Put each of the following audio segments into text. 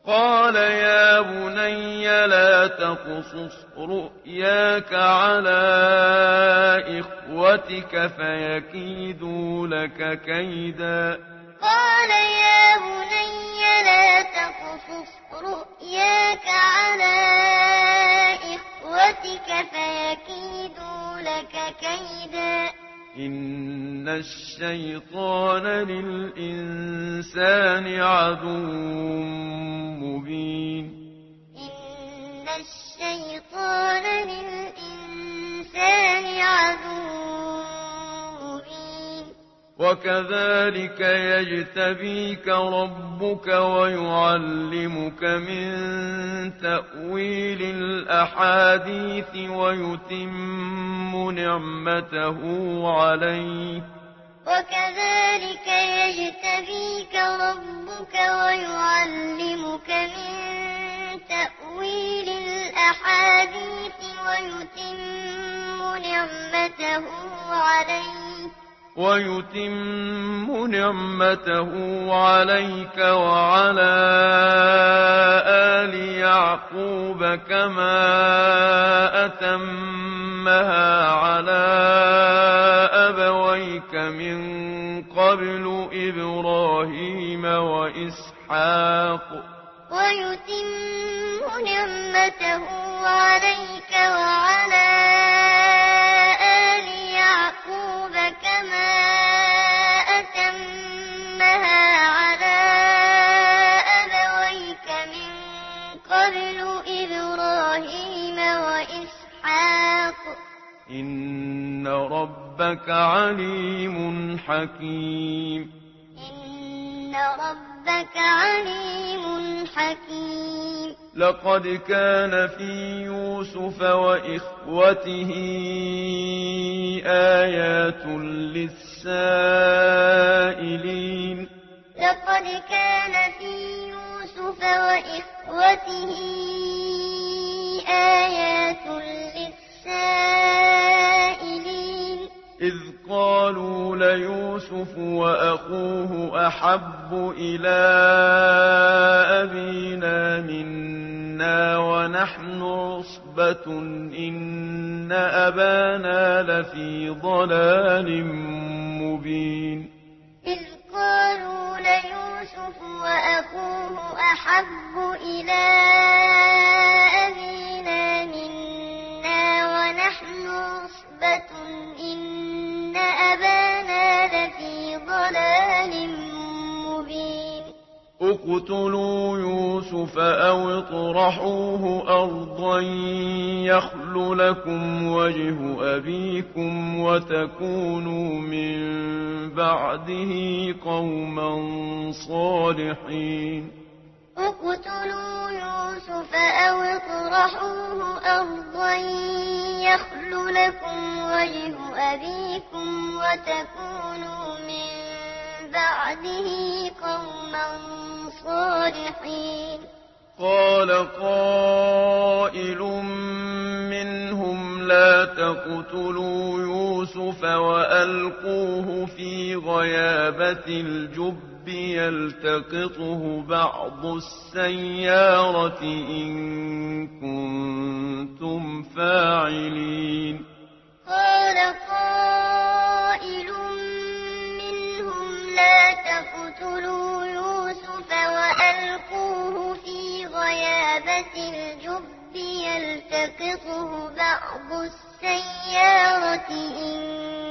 قال يا بني لا تقصص رؤياك على إخوتك فيكيدوا لك كيدا قال يا بني لا تقصص رؤياك على إخوتك فيكيدوا لك كيدا إن الشيطان للإنسان عدو مبين إن الشيطان للإنسان عدو مبين وكذلك يجتبيك ربك ويعلمك من تأويل الأحاديث وكذلك يجتبيك ربك ويعلمك من تأويل الأحاديث ويتم نعمته عليك وعلى آل يعقوب كما أتمها على أبويك من قبل إبراهيم وإسحاق ويتم نعمته عليك وعلى آل يعقوب كما أتمها على أبويك من قبل إبراهيم وإسحاق إن ربك عليم حكيم إن ربك عليم حكيم لقد كان في يوسف وإخوته آيات للسائلين لقد كان في يوسف وإخوته آيات للسائلين إذ قالوا ليوسف وأخوه أحب إلى أبينا منا ونحن عصبة إن أبانا لفي ضلال مبين إذ قالوا ليوسف وأخوه أحب إلى أبينا منا ونحن عصبة إن أبانا لفي ضلال مبين اقتلوا يوسف أو اطرحوه أرضا يخل لكم وجه أبيكم وتكونوا من بعده قوما صالحين اقتلوا يوسف أو اطرحوه أرضا يخل لكم وجه أبيكم وتكونوا من بعده قوما صالحين قال قائل منهم لا تقتلوا يوسف وألقوه في غيابة الجب يلتقطه بعض السيارة إن كنتم فاعلين قال قائل منهم لا تقتلوا يوسف وألقوه في غيابة الجب يلتقطه بعض السيارة إن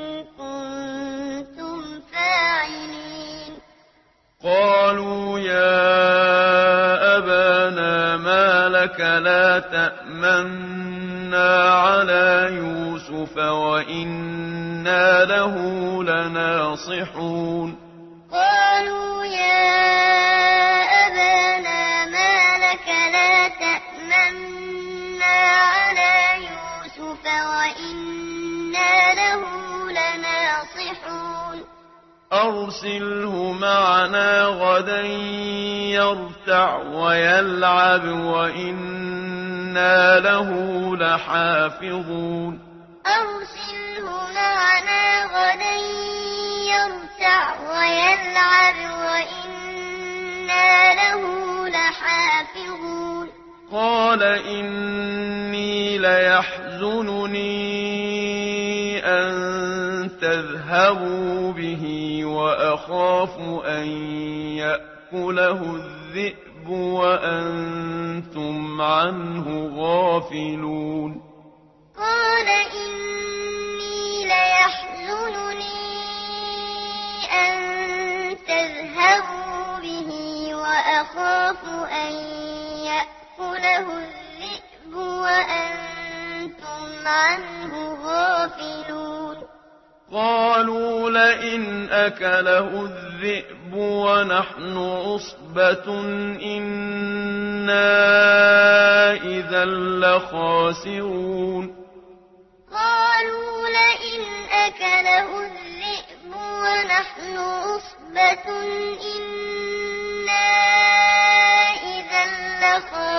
كنتم فاعلين قالوا يا أبانا ما لك لا تأمنا على يوسف وإنا له لناصحون قالوا يا أبانا ما لك لا تأمنا على يوسف وإنا له لناصحون أرسله معنا غدا يرتع ويلعب وإنا له لحافظون أرسله معنا غدا يرتع ويلعب وإنا وإنا له لحافظون قال إني ليحزنني أن تذهبوا به وأخاف أن يأكله الذئب وأنتم عنه غافلون قال إني ليحزنني أن تذهبوا به وأخاف أن يأكله الذئب وأنتم عنه غافلون قالوا لئن أكله الذئب ونحن عصبة إنا إذا لخاسرون قالوا لئن أكله الذئب ونحن عصبة إنا إذا لخاسرون